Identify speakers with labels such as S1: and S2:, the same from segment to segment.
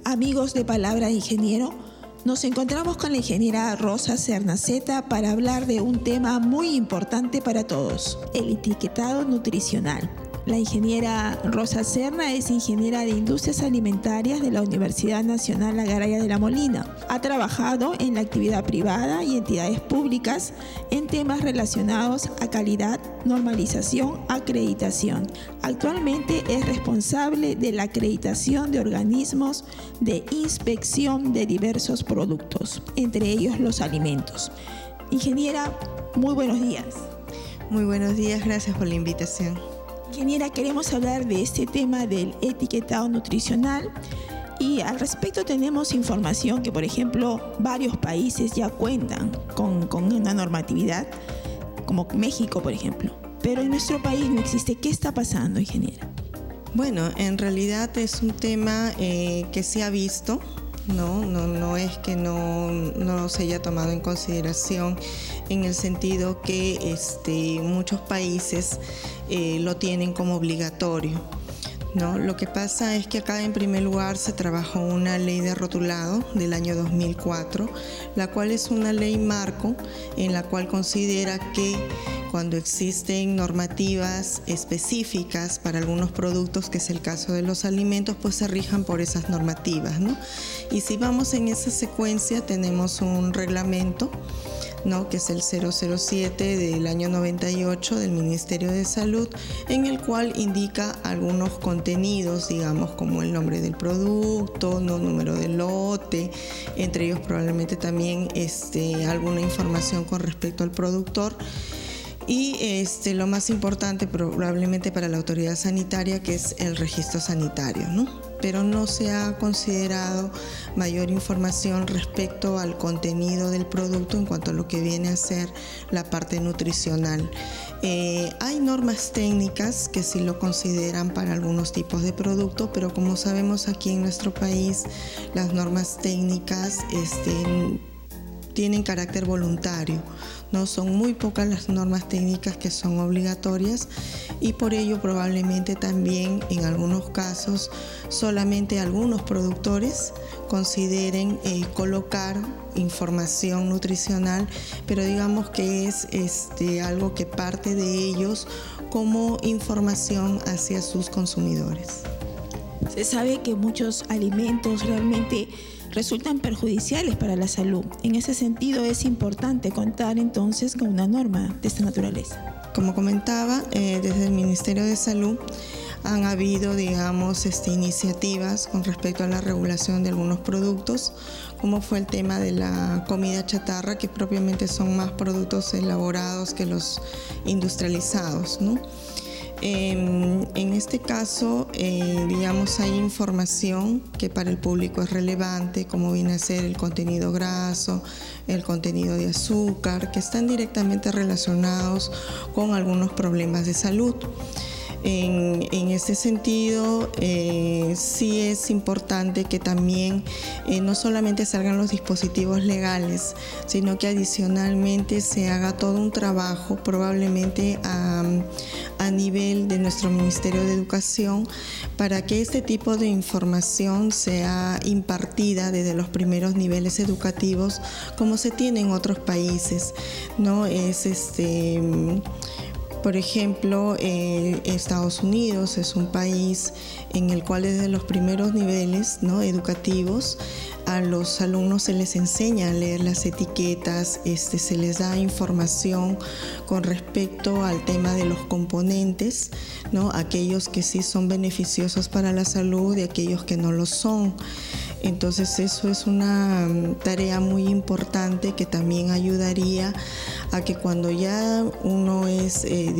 S1: Amigos de Palabra de Ingeniero, nos encontramos con la ingeniera Rosa Cernaceta para hablar de un tema muy importante para todos, el etiquetado nutricional. La ingeniera Rosa Serna es ingeniera de Industrias Alimentarias de la Universidad Nacional Agraria de La Molina. Ha trabajado en la actividad privada y entidades públicas en temas relacionados a calidad, normalización, acreditación. Actualmente es responsable de la acreditación de organismos de inspección de diversos productos, entre ellos los alimentos. Ingeniera, muy buenos días.
S2: Muy buenos días, gracias por la invitación.
S1: Ingeniera, queremos hablar de este tema del etiquetado nutricional y al respecto tenemos información que, por ejemplo, varios países ya cuentan con una normatividad, como México, por ejemplo, pero en nuestro país no existe. ¿Qué está pasando, ingeniera?
S2: Bueno, en realidad es un tema que se ha visto. No es que no se haya tomado en consideración en el sentido que muchos países lo tienen como obligatorio, ¿no? Lo que pasa es que acá en primer lugar se trabajó una ley de rotulado del año 2004, la cual es una ley marco en la cual considera que cuando existen normativas específicas para algunos productos, que es el caso de los alimentos, pues se rijan por esas normativas, ¿no? Y si vamos en esa secuencia, tenemos un reglamento, ¿no?, que es el 007 del año 98 del Ministerio de Salud, en el cual indica algunos contenidos, digamos, como el nombre del producto, no número de lote, entre ellos probablemente también alguna información con respecto al productor. Y lo más importante probablemente para la autoridad sanitaria, que es el registro sanitario, ¿no? Pero no se ha considerado mayor información respecto al contenido del producto en cuanto a lo que viene a ser la parte nutricional. Hay normas técnicas que sí lo consideran para algunos tipos de productos, pero como sabemos aquí en nuestro país las normas técnicas tienen carácter voluntario. No son muy pocas las normas técnicas que son obligatorias y por ello probablemente también en algunos casos solamente algunos productores consideren colocar información nutricional, pero digamos que es algo que parte de ellos como información hacia sus consumidores.
S1: Se sabe que muchos alimentos realmente resultan perjudiciales para la salud. En ese sentido es importante contar entonces con una norma de esta naturaleza.
S2: Como comentaba, desde el Ministerio de Salud han habido, digamos, iniciativas con respecto a la regulación de algunos productos, como fue el tema de la comida chatarra, que propiamente son más productos elaborados que los industrializados, ¿no? En este caso, digamos, hay información que para el público es relevante, como viene a ser el contenido graso, el contenido de azúcar, que están directamente relacionados con algunos problemas de salud. En este sentido, sí es importante que también no solamente salgan los dispositivos legales, sino que adicionalmente se haga todo un trabajo, probablemente a nivel de nuestro Ministerio de Educación, para que este tipo de información sea impartida desde los primeros niveles educativos, como se tiene en otros países, ¿no? Por ejemplo, Estados Unidos es un país en el cual desde los primeros niveles, ¿no?, educativos, a los alumnos se les enseña a leer las etiquetas, se les da información con respecto al tema de los componentes, ¿no?, aquellos que sí son beneficiosos para la salud y aquellos que no lo son. Entonces eso es una tarea muy importante que también ayudaría a que cuando ya uno es,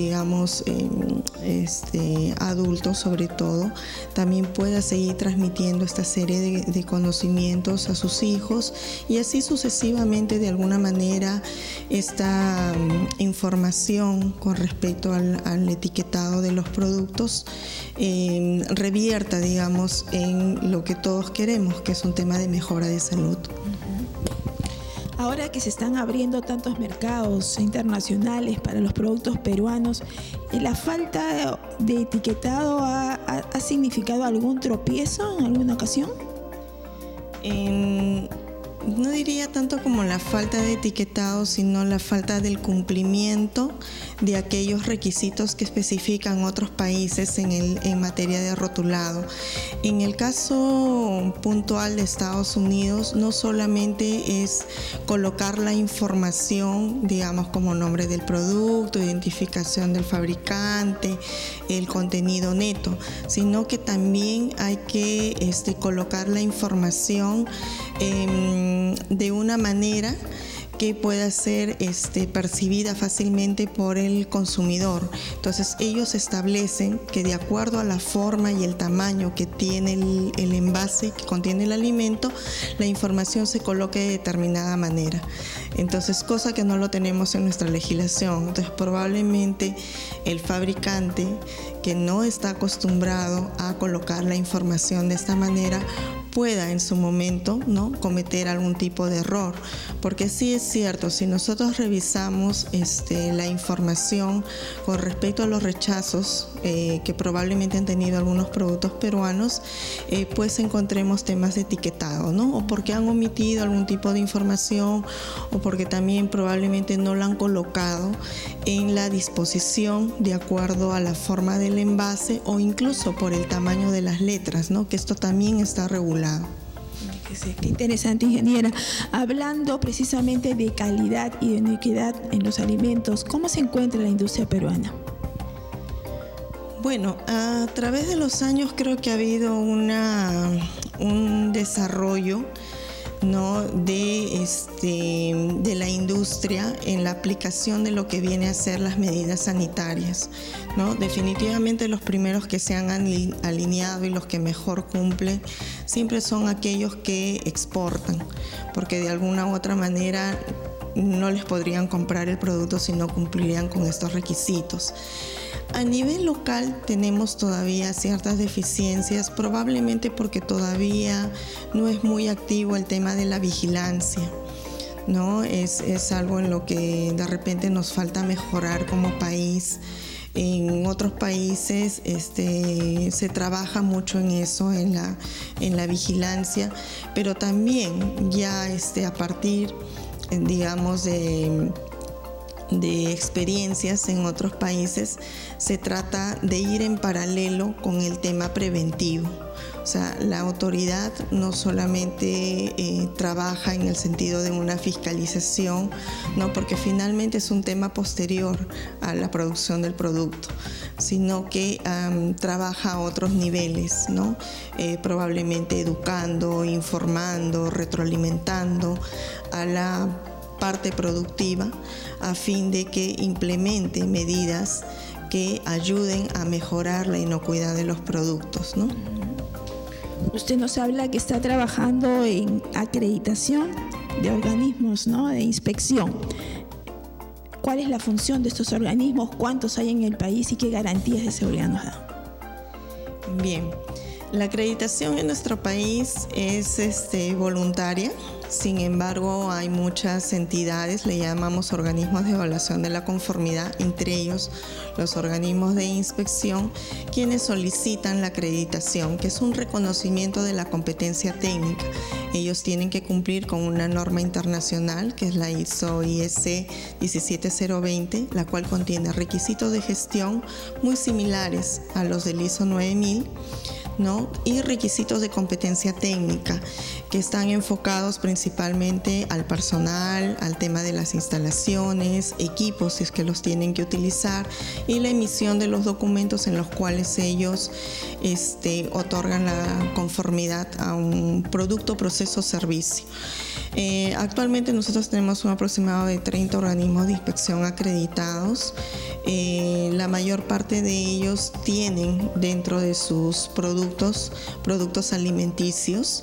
S2: adulto sobre todo, también pueda seguir transmitiendo esta serie de conocimientos a sus hijos y así sucesivamente, de alguna manera, esta información con respecto al etiquetado de los productos revierta, digamos, en lo que todos queremos, que es un tema de mejora de salud.
S1: Ahora que se están abriendo tantos mercados internacionales para los productos peruanos, ¿la falta de etiquetado ha significado algún tropiezo en alguna ocasión?
S2: No diría tanto como la falta de etiquetado, sino la falta del cumplimiento de aquellos requisitos que especifican otros países en materia de rotulado. En el caso puntual de Estados Unidos, no solamente es colocar la información, digamos, como nombre del producto, identificación del fabricante, el contenido neto, sino que también hay que colocar la información de una manera que pueda ser percibida fácilmente por el consumidor. Entonces ellos establecen que de acuerdo a la forma y el tamaño que tiene el envase que contiene el alimento, la información se coloque de determinada manera. Entonces, cosa que no lo tenemos en nuestra legislación. Entonces probablemente el fabricante que no está acostumbrado a colocar la información de esta manera pueda en su momento, ¿no?, cometer algún tipo de error, porque sí es cierto, si nosotros revisamos la información con respecto a los rechazos que probablemente han tenido algunos productos peruanos, pues encontremos temas de etiquetado, ¿no?, o porque han omitido algún tipo de información, o porque también probablemente no la han colocado en la disposición de acuerdo a la forma del envase, o incluso por el tamaño de las letras, ¿no?, que esto también está regulado.
S1: Qué interesante, ingeniera. Hablando precisamente de calidad y de inequidad en los alimentos, ¿cómo se encuentra la industria peruana?
S2: Bueno, a través de los años creo que ha habido un desarrollo, ¿no?, de la industria en la aplicación de lo que viene a ser las medidas sanitarias, ¿no? Definitivamente los primeros que se han alineado y los que mejor cumplen siempre son aquellos que exportan, porque de alguna u otra manera no les podrían comprar el producto si no cumplirían con estos requisitos. A nivel local tenemos todavía ciertas deficiencias, probablemente porque todavía no es muy activo el tema de la vigilancia, ¿no? Es algo en lo que de repente nos falta mejorar como país. En otros países se trabaja mucho en eso, en la vigilancia, pero también ya a partir, digamos, de experiencias en otros países, se trata de ir en paralelo con el tema preventivo. O sea, la autoridad no solamente trabaja en el sentido de una fiscalización, ¿no?, porque finalmente es un tema posterior a la producción del producto, sino que trabaja a otros niveles, ¿no? Probablemente educando, informando, retroalimentando a la parte productiva a fin de que implemente medidas que ayuden a mejorar la inocuidad de los productos, ¿no?
S1: Usted nos habla que está trabajando en acreditación de organismos, ¿no?, de inspección. ¿Cuál es la función de estos organismos? ¿Cuántos hay en el país y qué garantías de seguridad nos dan?
S2: Bien, la acreditación en nuestro país es voluntaria. Sin embargo, hay muchas entidades, le llamamos organismos de evaluación de la conformidad, entre ellos los organismos de inspección, quienes solicitan la acreditación, que es un reconocimiento de la competencia técnica. Ellos tienen que cumplir con una norma internacional, que es la ISO/IEC 17020, la cual contiene requisitos de gestión muy similares a los del ISO 9000, ¿no?, y requisitos de competencia técnica que están enfocados principalmente al personal, al tema de las instalaciones, equipos si es que los tienen que utilizar, y la emisión de los documentos en los cuales ellos otorgan la conformidad a un producto, proceso o servicio. Actualmente nosotros tenemos un aproximado de 30 organismos de inspección acreditados. La mayor parte de ellos tienen dentro de sus productos alimenticios.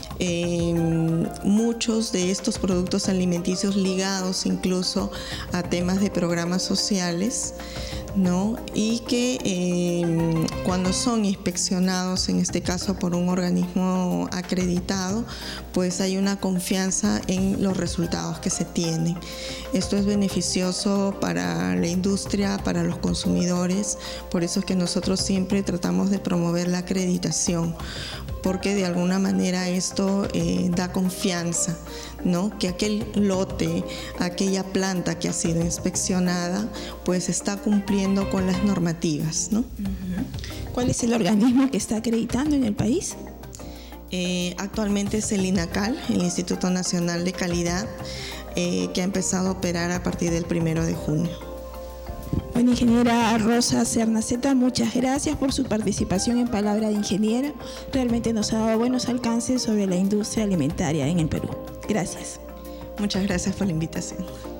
S2: Muchos de estos productos alimenticios ligados incluso a temas de programas sociales, ¿no?, y que cuando son inspeccionados, en este caso por un organismo acreditado, pues hay una confianza en los resultados que se tienen. Esto es beneficioso para la industria, para los consumidores, por eso es que nosotros siempre tratamos de promover la acreditación, porque de alguna manera esto da confianza, ¿no? Que aquel lote, aquella planta que ha sido inspeccionada, pues está cumpliendo con las normativas, ¿no?
S1: ¿Cuál es el organismo que está acreditando en el país?
S2: Actualmente es el INACAL, el Instituto Nacional de Calidad, que ha empezado a operar a partir del 1 de junio.
S1: Bueno, ingeniera Rosa Cernaceta, muchas gracias por su participación en Palabra de Ingeniero. Realmente nos ha dado buenos alcances sobre la industria alimentaria en el Perú. Gracias.
S2: Muchas gracias por la invitación.